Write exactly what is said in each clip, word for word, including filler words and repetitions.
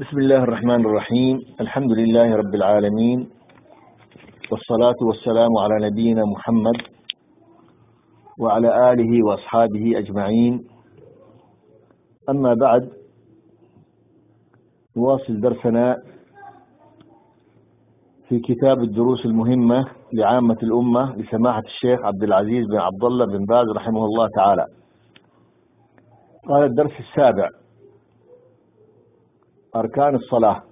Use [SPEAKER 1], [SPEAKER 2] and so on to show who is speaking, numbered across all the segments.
[SPEAKER 1] بسم الله الرحمن الرحيم. الحمد لله رب العالمين، والصلاة والسلام على نبينا محمد وعلى آله وأصحابه أجمعين. أما بعد، نواصل درسنا في كتاب الدروس المهمة لعامة الأمة لسماحة الشيخ عبد العزيز بن عبد الله بن باز رحمه الله تعالى. قال الدرس السابع: أركان الصلاة.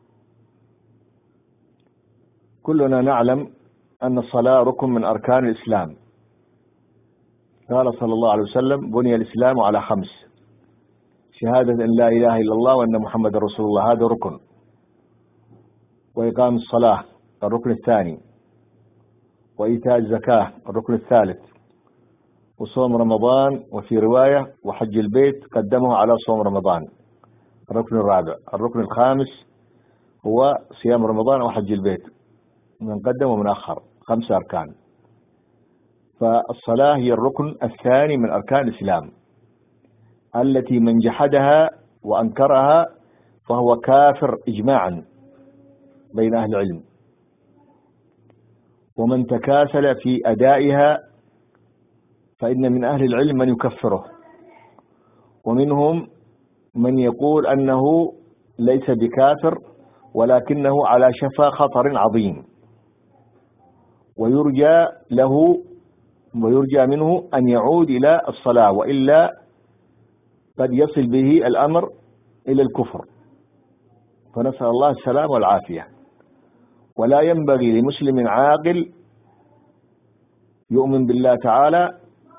[SPEAKER 1] كلنا نعلم أن الصلاة ركن من أركان الإسلام. قال صلى الله عليه وسلم: بني الإسلام على خمس: شهادة أن لا إله إلا الله وأن محمد رسول الله، هذا ركن. وإقام الصلاة الركن الثاني. وإيتاء الزكاة الركن الثالث. وصوم رمضان، وفي رواية وحج البيت قدمه على صوم رمضان الركن الرابع. الركن الخامس هو صيام رمضان أو حج البيت، من قدم ومن أخر، خمس أركان. فالصلاة هي الركن الثاني من أركان الإسلام، التي من جحدها وأنكرها فهو كافر إجماعا بين أهل العلم، ومن تكاسل في أدائها فإن من أهل العلم من يكفره، ومنهم من يقول أنه ليس بكافر ولكنه على شفا خطر عظيم، ويرجى له ويرجى منه أن يعود إلى الصلاة، وإلا قد يصل به الأمر إلى الكفر، فنسأل الله السلام والعافية. ولا ينبغي لمسلم عاقل يؤمن بالله تعالى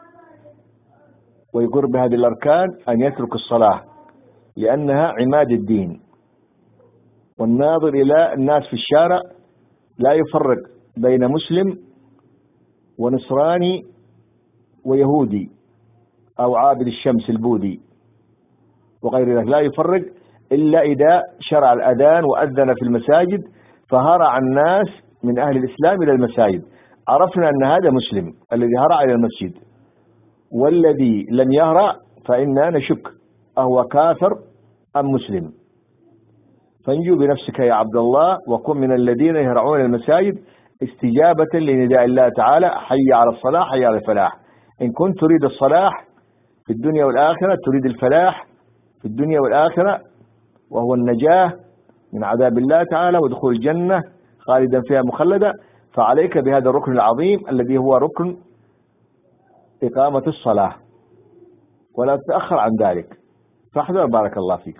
[SPEAKER 1] ويقر بهذه الأركان أن يترك الصلاة، لأنها عماد الدين. والناظر إلى الناس في الشارع لا يفرق بين مسلم ونصراني ويهودي أو عابد الشمس البوذي وغير ذلك، لا يفرق إلا إذا شرع الأذان وأذن في المساجد فهرع الناس من أهل الإسلام إلى المساجد، عرفنا أن هذا مسلم الذي هرع إلى المسجد. والذي لم يهرع فإننا نشك أهو كافر أم مسلم. فانجو بنفسك يا عبد الله، وكن من الذين يهرعون المساجد استجابة لنداء الله تعالى: حي على الصلاة حي على الفلاح. إن كنت تريد الصلاح في الدنيا والآخرة، تريد الفلاح في الدنيا والآخرة، وهو النجاة من عذاب الله تعالى ودخول الجنة خالدا فيها مخلدا، فعليك بهذا الركن العظيم الذي هو ركن إقامة الصلاة، ولا تتأخر عن ذلك، فاحذر بارك الله فيك.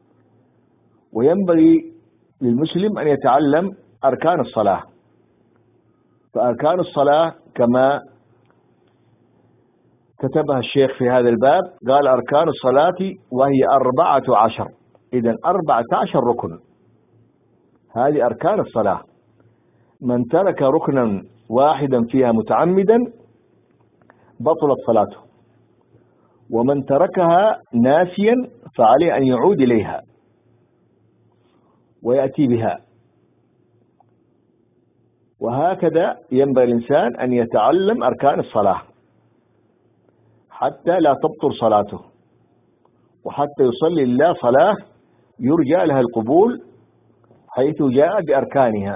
[SPEAKER 1] وينبغي للمسلم أن يتعلم أركان الصلاة. فأركان الصلاة كما كتبها الشيخ في هذا الباب، قال: أركان الصلاة وهي أربعة عشر. إذن أربعة عشر ركن، هذه أركان الصلاة. من ترك ركنا واحدا فيها متعمدا بطلت صلاته، ومن تركها ناسيا فعليه أن يعود إليها ويأتي بها. وهكذا ينبغي الإنسان أن يتعلم أركان الصلاة حتى لا تبطل صلاته، وحتى يصلي لله صلاة يرجى لها القبول، حيث جاء بأركانها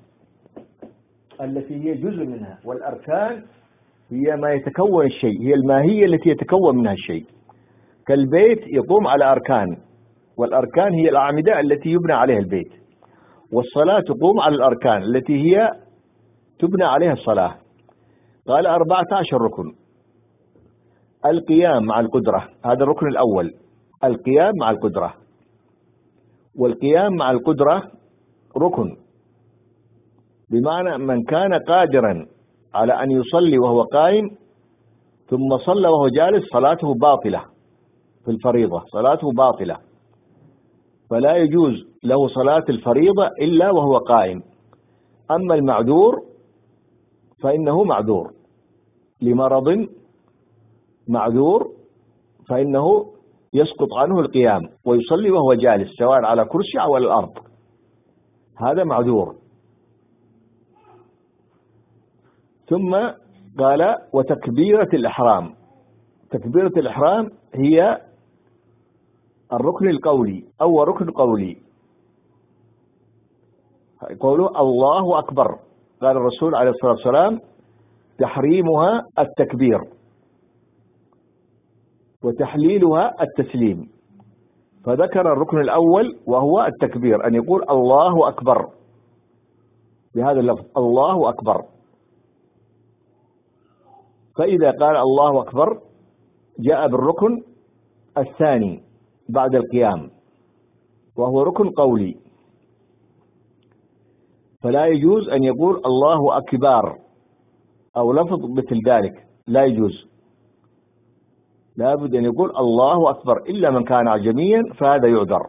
[SPEAKER 1] التي هي جزء منها. والأركان هي ما يتكون الشيء، هي الماهية التي يتكون منها الشيء. كالبيت يقوم على أركان، والأركان هي الأعمدة التي يبنى عليها البيت. والصلاة تقوم على الأركان التي هي تبنى عليها الصلاة. قال: أربعة عشر ركن. القيام مع القدرة، هذا الركن الأول، القيام مع القدرة. والقيام مع القدرة ركن، بمعنى من كان قادرا على أن يصلي وهو قائم ثم صلى وهو جالس صلاته باطلة. في الفريضة صلاته باطلة، فلا يجوز له صلاة الفريضة إلا وهو قائم. أما المعذور فإنه معذور لمرض، معذور فإنه يسقط عنه القيام ويصلي وهو جالس، سواء على كرسي أو على الأرض، هذا معذور. ثم قال: وتكبيرة الإحرام. تكبيرة الإحرام هي الركن القولي أو ركن قولي، يقولوا الله أكبر. قال الرسول عليه الصلاة والسلام تحريمها التكبير وتحليلها التسليم، فذكر الركن الأول وهو التكبير، أن يقول الله أكبر بهذا اللفظ الله أكبر. فإذا قال الله أكبر جاء بالركن الثاني بعد القيام وهو ركن قولي، فلا يجوز أن يقول الله أكبر أو لفظ مثل ذلك، لا يجوز، لا بد أن يقول الله أكبر، إلا من كان أعجميا فهذا يعذر،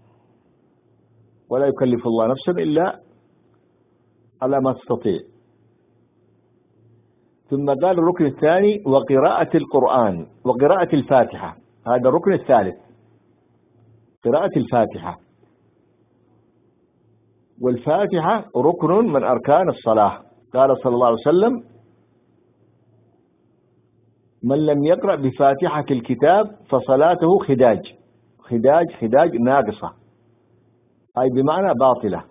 [SPEAKER 1] ولا يكلف الله نفسا إلا على ما تستطيع. ثم قال الركن الثاني وقراءة القرآن وقراءة الفاتحة، هذا الركن الثالث قراءة الفاتحة. والفاتحة ركن من أركان الصلاة، قال صلى الله عليه وسلم من لم يقرأ بفاتحة الكتاب فصلاته خداج، خداج خداج ناقصة، أي بمعنى باطلة،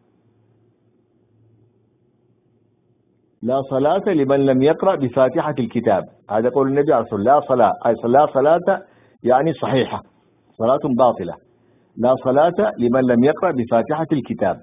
[SPEAKER 1] لا صلاة لمن لم يقرأ بفاتحة الكتاب. هذا قول النبي عليه الصلاة والسلام، لا صلاة أي لا صلاة يعني صحيحة، صلاة باطلة، لا صلاة لمن لم يقرأ بفاتحة الكتاب،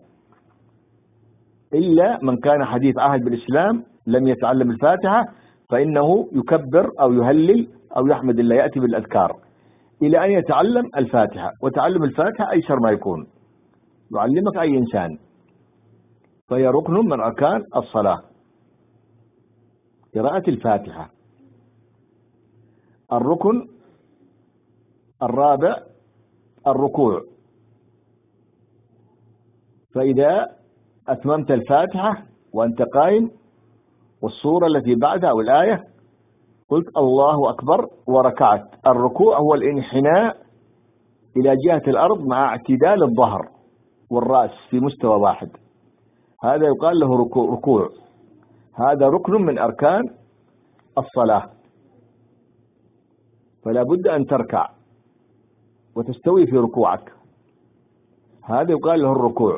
[SPEAKER 1] إلا من كان حديث عهد بالإسلام لم يتعلم الفاتحة فإنه يكبر أو يهلل أو يحمد الله، يأتي بالأذكار إلى أن يتعلم الفاتحة. وتعلم الفاتحة أيسر ما يكون، يعلمك أي إنسان، فهي ركن من أركان الصلاة قراءة الفاتحة. الركن الرابع الركوع، فإذا أتممت الفاتحة وأنت قائم والصورة التي بعدها والآية قلت الله أكبر وركعت. الركوع هو الانحناء إلى جهة الأرض مع اعتدال الظهر والرأس في مستوى واحد، هذا يقال له ركوع. هذا ركن من أركان الصلاة، فلا بد أن تركع وتستوي في ركوعك، هذا يقال له الركوع،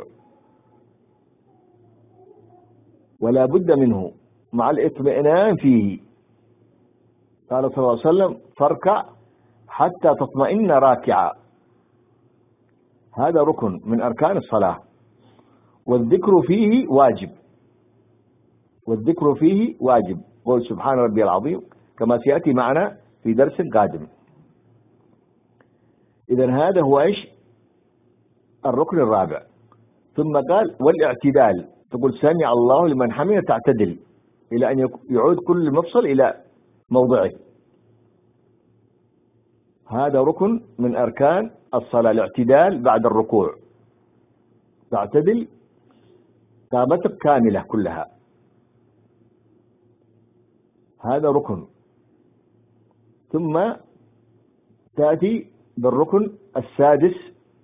[SPEAKER 1] ولا بد منه مع الاطمئنان فيه. قال صلى الله عليه وسلم فاركع حتى تطمئن راكعا، هذا ركن من أركان الصلاة. والذكر فيه واجب، والذكر فيه واجب، قول سبحان ربي العظيم كما سيأتي معنا في درس قادم. إذن هذا هو إيش؟ الركن الرابع. ثم قال والاعتدال، تقول سمع الله لمن حمده، تعتدل إلى أن يعود كل مفصل إلى موضعه، هذا ركن من أركان الصلاة، الاعتدال بعد الركوع، تعتدل قامتك كاملة كلها، هذا ركن. ثم تأتي بالركن السادس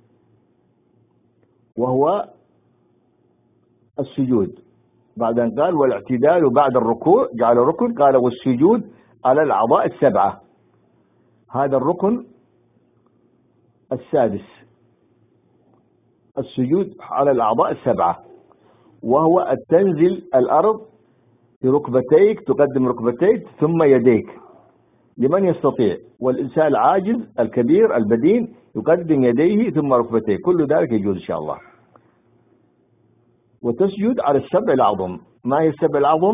[SPEAKER 1] وهو السجود، بعد أن قال والاعتدال بعد الركوع جعل ركن، قال والسجود على الأعضاء السبعة، هذا الركن السادس، السجود على الأعضاء السبعة، وهو أن تنزل الأرض في ركبتيك، تقدم ركبتيك ثم يديك لمن يستطيع، والإنسان العاجز الكبير البدين يقدم يديه ثم ركبتيه، كل ذلك يجوز إن شاء الله. وتسجد على السبع الأعظم. ما هي السبع الأعظم؟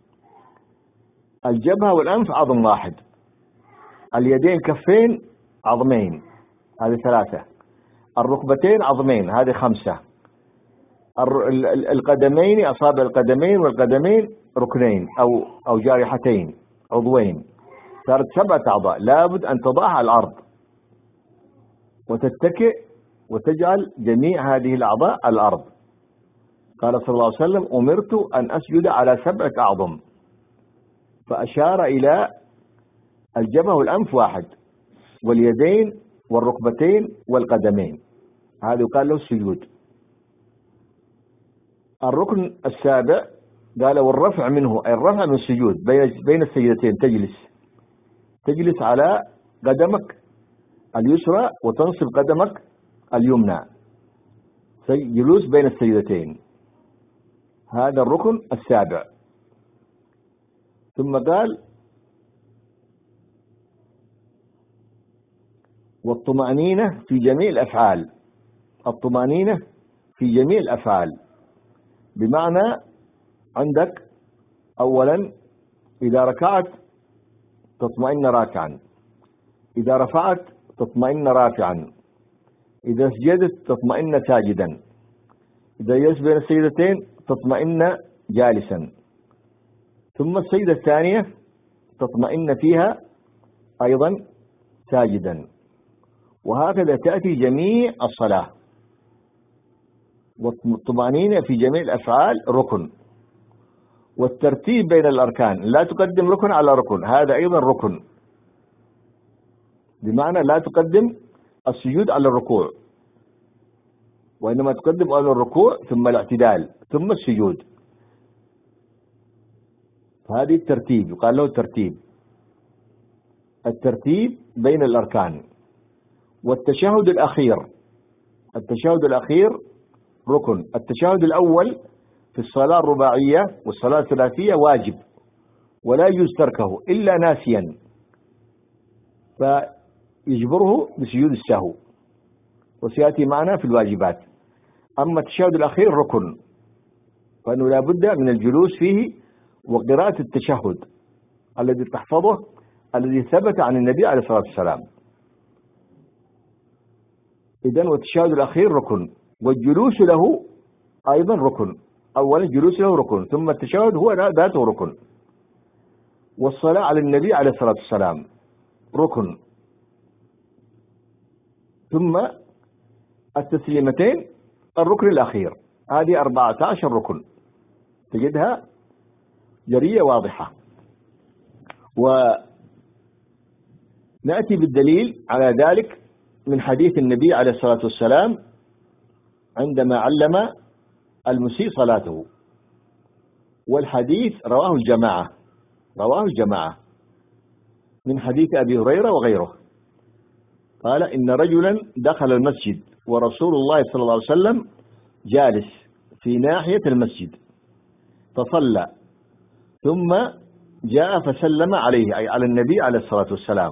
[SPEAKER 1] الجبهة والأنف عظم واحد، اليدين كفين عظمين هذه ثلاثة، الركبتين عظمين هذه خمسة، القدمين أصابع القدمين والقدمين ركنين أو أو جارحتين عضوين، صارت سبعة أعضاء، لابد أن تضعها على الأرض وتتكئ وتجعل جميع هذه الأعضاء على الأرض. قال صلى الله عليه وسلم أمرت أن أسجد على سبعة أعظم، فأشار إلى الجبهة والأنف واحد، واليدين والركبتين والقدمين، هذا يقال له السجود. الركن السابع قال والرفع منه، أي الرفع من السجود بين السجدتين، تجلس تجلس على قدمك اليسرى وتنصب قدمك اليمنى، جلوس بين السجدتين. هذا الركن السابع. ثم قال والطمأنينة في جميع الأفعال. الطمأنينة في جميع الأفعال بمعنى عندك أولا إذا ركعت تطمئن راكعا، إذا رفعت تطمئن رافعا، إذا سجدت تطمئن ساجدا، إذا جلست بين السجدتين تطمئن جالسا، ثم السجدة الثانية تطمئن فيها أيضا ساجدا، وهكذا تأتي جميع الصلاة. والطمأنينة في جميع الأفعال ركن. والترتيب بين الأركان، لا تقدم ركن على ركن، هذا أيضا ركن، بمعنى لا تقدم السجود على الركوع، وإنما تقدم على الركوع ثم الاعتدال ثم السجود. هذه الترتيب يقال له الترتيب، الترتيب بين الأركان. والتشهد الأخير، التشهد الأخير ركن. التشهد الأول في الصلاة الرباعية والصلاة الثلاثية واجب ولا يجوز تركه إلا ناسيا، فيجبره بسجود السهو، وسيأتي معنا في الواجبات. أما التشهد الأخير ركن، فإنه لا بد من الجلوس فيه وقراءة التشهد الذي تحفظه الذي ثبت عن النبي عليه الصلاة والسلام. إذن والتشهد الأخير ركن، والجلوس له أيضا ركن. أولا الجلوس له ركن، ثم التشهد هو ذاته ركن. والصلاة على النبي عليه الصلاة والسلام ركن، ثم التسليمتين الركن الأخير. هذه أربعة عشر ركن تجدها جرية واضحة. ونأتي بالدليل على ذلك من حديث النبي عليه الصلاة والسلام عندما علم المسيء صلاته، والحديث رواه الجماعة، رواه الجماعة من حديث أبي هريرة وغيره. قال إن رجلا دخل المسجد ورسول الله صلى الله عليه وسلم جالس في ناحية المسجد فصلى، ثم جاء فسلم عليه أي على النبي عليه الصلاة والسلام،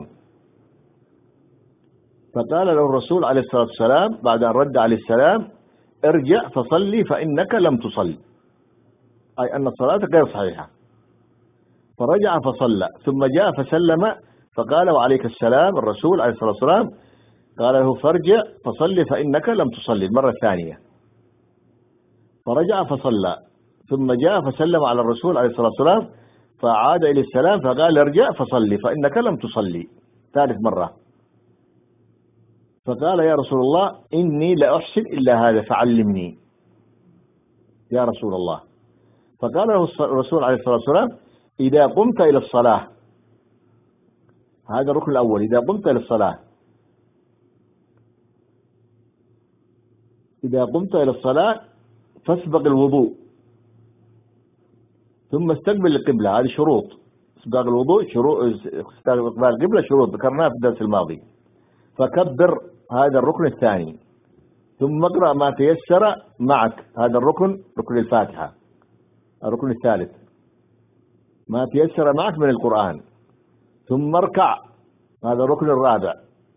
[SPEAKER 1] فقال له الرسول عليه الصلاة والسلام بعد أن رد عليه السلام ارجع فصلي فإنك لم تصل، أي أن صلاتك غير صحيحة. فرجع فصلى ثم جاء فسلم فقال وعليك السلام. الرسول عليه الصلاة والسلام قال له فارجع فصلي فإنك لم تصلي المرة الثانية. فرجع فصلى ثم جاء فسلم على الرسول عليه الصلاة والسلام فعاد إلى السلام فقال ارجع فصلي فإنك لم تصلي ثالث مرة. فقال يا رسول الله إني لا أحسن إلا هذا فعلمني يا رسول الله. فقال له الرسول عليه الصلاة والسلام إذا قمت إلى الصلاة، هذا الركن الأول، إذا قمت إلى الصلاة، إذا قمت إلى الصلاة فاسبق الوضوء ثم استقبل القبلة. هذه شروط اسباق الوضوء، شروط استقبال القبلة شروط ذكرناها في الدرس الماضي. فكبر، هذا الركن الثاني. ثم اقرأ ما تيسر معك، هذا الركن ركن الفاتحة. الركن الثالث ما تيسر معك من القرآن. ثم اركع، هذا الركن الرابع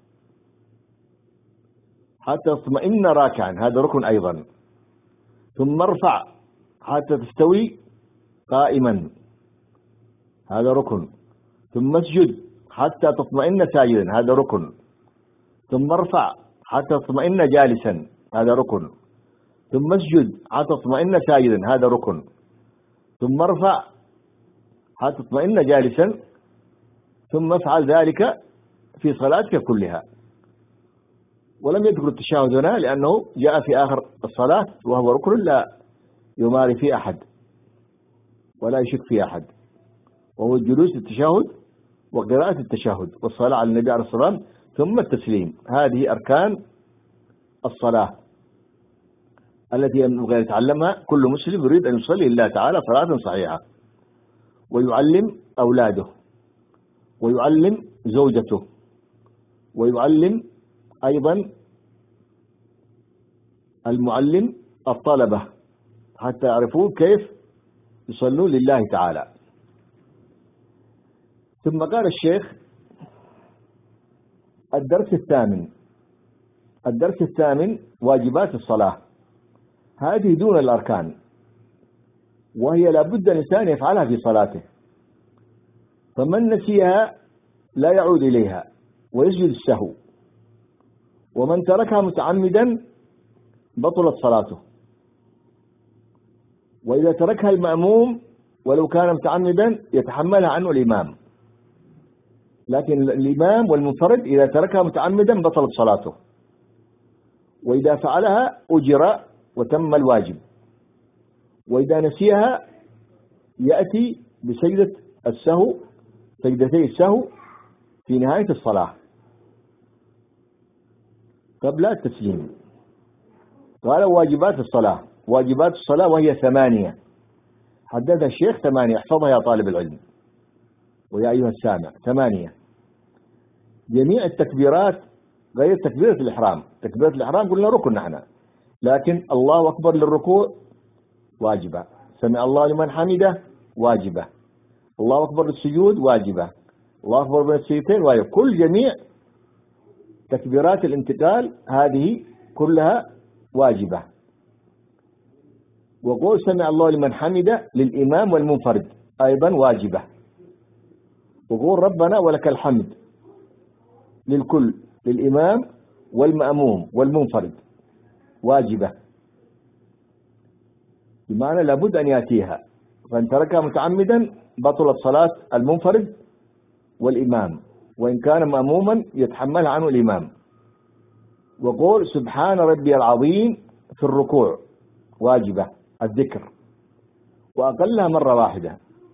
[SPEAKER 1] حتى تطمئن راكعا، هذا ركن أيضا. ثم ارفع حتى تستوي قائما، هذا ركن. ثم اسجد حتى تطمئن ساجدا، هذا ركن. ثم ارفع حتى تطمئن جالسا، هذا ركن. ثم اسجد حتى تطمئن ساجدا، هذا ركن. ثم ارفع حتى تطمئن جالسا، ثم افعل ذلك في صلاتك كلها. ولم يذكر التشهد هنا لأنه جاء في آخر الصلاة وهو ركن لا يماري فيه أحد ولا يشك فيه أحد، وهو الجلوس التشهد وقراءة التشهد والصلاة على النبي عليه الصلاة والسلام ثم التسليم. هذه أركان الصلاة التي ينبغي أن يتعلمها كل مسلم يريد أن يصلي لله تعالى صلاة صحيحة، ويعلم أولاده ويعلم زوجته ويعلم أيضا المعلم الطلبة حتى يعرفون كيف يصلون لله تعالى. ثم قال الشيخ الدرس الثامن الدرس الثامن واجبات الصلاة، هذه دون الأركان، وهي لابد الإنسان يفعلها في صلاته، فمن نسيها لا يعود إليها ويسجد السهو، ومن تركها متعمدا بطلت صلاته. وإذا تركها المأموم ولو كان متعمدا يتحملها عنه الإمام، لكن الإمام والمنفرد إذا تركها متعمدا بطلت صلاته، وإذا فعلها أجر وتم الواجب، وإذا نسيها يأتي بسجدة السهو، سجدتي السهو في نهاية الصلاة قبل التسليم. قال واجبات الصلاة، واجبات الصلاة وهي ثمانية، حددها الشيخ ثمانية، احفظها يا طالب العلم ويا أيها السامع. ثمانية: جميع التكبيرات غير تكبيرة الإحرام. تكبيرة الإحرام قلنا ركن نحن، لكن الله أكبر للركوع واجبة، سمع الله لمن حمده واجبة، الله أكبر للسجود واجبة، الله أكبر بين السجدتين واجبة. كل جميع تكبيرات الانتقال هذه كلها واجبة. وقول سمع الله لمن حمده للإمام والمنفرد أيضا واجبة. وقول ربنا ولك الحمد للكل، للإمام والمأموم والمنفرد واجبة، بمعنى لابد أن يأتيها، فإن تركها متعمدا بطلت صلاة المنفرد والإمام، وإن كان مأموما يتحملها عنه الإمام. وقول سبحان ربي العظيم في الركوع واجبة الذكر، وأقلها مرة واحدة.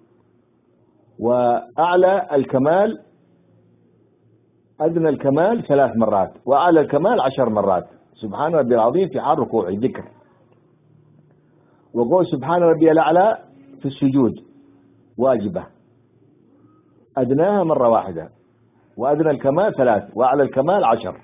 [SPEAKER 1] وأعلى الكمال أدنى الكمال ثلاث مرات، وأعلى الكمال عشر مرات. سبحان ربي العظيم في حال ركوع الذكر. وقول سبحان ربي الأعلى في السجود واجبة، أدناها مرة واحدة، وأدنى الكمال ثلاث، وأعلى الكمال عشر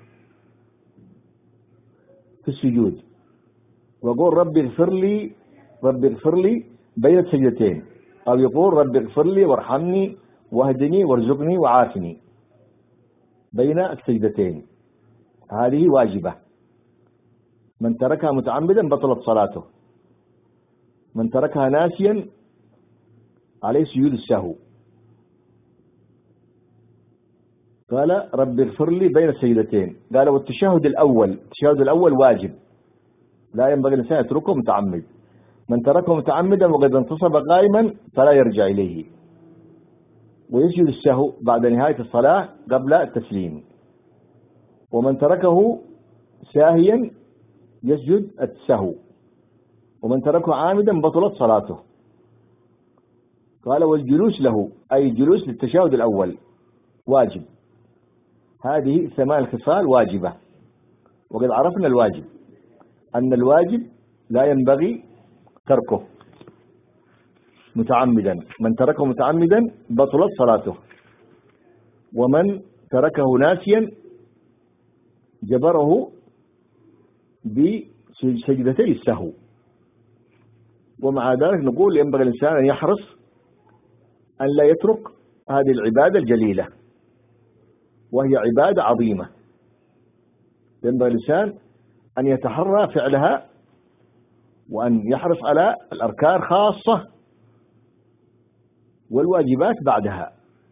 [SPEAKER 1] في السجود. وقول ربي اغفر لي ربي اغفر لي بين السجدتين، أو يقول ربي اغفر لي وارحمني واهدني وارزقني وعافني بين السجدتين، هذه واجبة. من تركها متعمدا بطلت صلاته، من تركها ناسيا عليه سجود السهو. قال ربي اغفر لي بين السجدتين. قال والتشهد الأول، التشهد الأول واجب، لا ينبغي الإنسان يتركه متعمد. من تركه متعمدا وقد انتصب قائما فلا يرجع إليه، ويسجد السهو بعد نهاية الصلاة قبل التسليم. ومن تركه ساهيا يسجد السهو، ومن تركه عامدا بطلت صلاته. قال والجلوس له، أي الجلوس للتشهد الأول واجب. هذه ثمان خصال واجبة. وقد عرفنا الواجب، أن الواجب لا ينبغي تركه متعمدا، من تركه متعمدا بطلت صلاته، ومن تركه ناسيا جبره بسجدتي السهو. ومع ذلك نقول ينبغي الإنسان أن يحرص أن لا يترك هذه العبادة الجليلة، وهي عبادة عظيمة، ينبغي الإنسان أن يتحرى فعلها، وأن يحرص على الأركان خاصة والواجبات بعدها.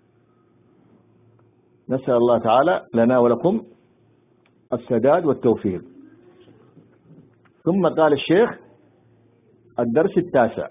[SPEAKER 1] نسأل الله تعالى لنا ولكم السداد والتوفيق. ثم قال الشيخ الدرس التاسع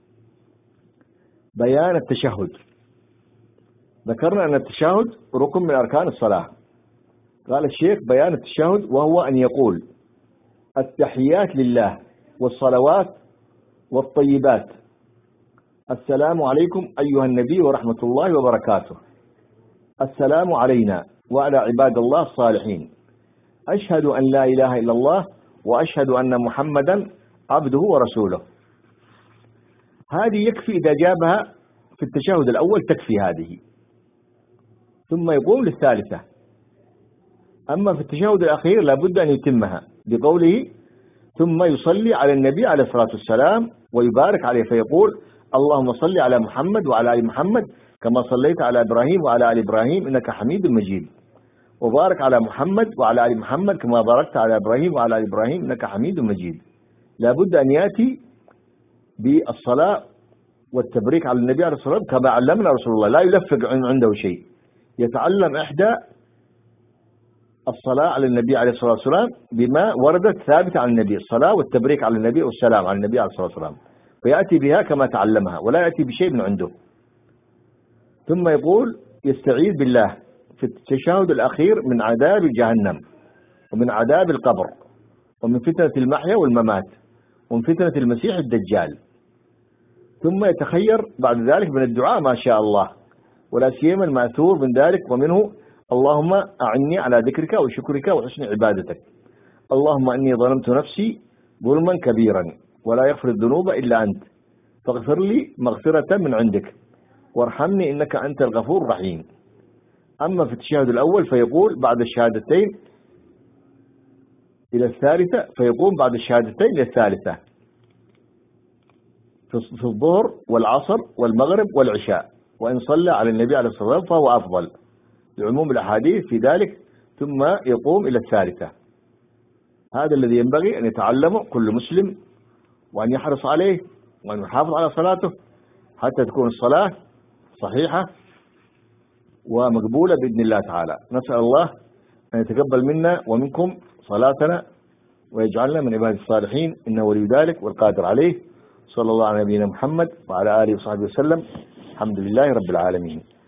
[SPEAKER 1] بيان التشهد. ذكرنا أن التشهد ركن من أركان الصلاة. قال الشيخ بيان التشهد وهو أن يقول التحيات لله والصلوات والطيبات، السلام عليكم أيها النبي ورحمة الله وبركاته، السلام علينا وعلى عباد الله الصالحين، أشهد أن لا إله إلا الله وأشهد أن محمدا عبده ورسوله. هذه يكفي إذا جابها في التشهد الأول، تكفي هذه، ثم يقوم للثالثة. أما في التشهد الأخير لابد أن يتمها بقوله ثم يصلي على النبي عليه الصلاة والسلام ويبارك عليه، فيقول اللهم صل على محمد وعلى آل محمد كما صليت على إبراهيم وعلى آل إبراهيم إنك حميد مجيد، وبارك على محمد وعلى آل محمد كما باركت على إبراهيم وعلى آل إبراهيم إنك حميد مجيد. لابد أن يأتي بالصلاة والتبريك على النبي عليه الصلاة والسلام كما علمنا رسول الله، لا يلفق عنده شيء، يتعلم إحدى الصلاة على النبي عليه الصلاة والسلام بما وردت ثابتة عن النبي، الصلاة والتبريك على النبي والسلام على النبي عليه الصلاة والسلام، فيأتي بها كما تعلمها ولا يأتي بشيء من عنده. ثم يقول يستعيذ بالله في التشهد الأخير من عذاب جهنم ومن عذاب القبر ومن فتنة المحيا والممات ومن فتنة المسيح الدجال. ثم يتخير بعد ذلك من الدعاء ما شاء الله، ولا سيما المأثور من ذلك، ومنه اللهم أعني على ذكرك وشكرك وحسن عبادتك، اللهم إني ظلمت نفسي ظلما كبيرا ولا يغفر الذنوب إلا أنت فاغفر لي مغفرة من عندك وارحمني إنك أنت الغفور الرحيم. أما في التشهد الأول فيقول بعد الشهادتين إلى الثالثة، فيقوم بعد الشهادتين إلى الثالثة في الظهر والعصر والمغرب والعشاء، وإن صلى على النبي عليه الصلاة والسلام فهو أفضل لعموم الأحاديث في ذلك، ثم يقوم إلى الثالثة. هذا الذي ينبغي أن يتعلمه كل مسلم وأن يحرص عليه وأن يحافظ على صلاته حتى تكون الصلاة صحيحة ومقبولة بإذن الله تعالى. نسأل الله أن يتقبل منا ومنكم صلاتنا ويجعلنا من عباد الصالحين، إنه ولي ذلك والقادر عليه. صلى الله على نبينا محمد وعلى آله وصحبه وسلم. الحمد لله رب العالمين.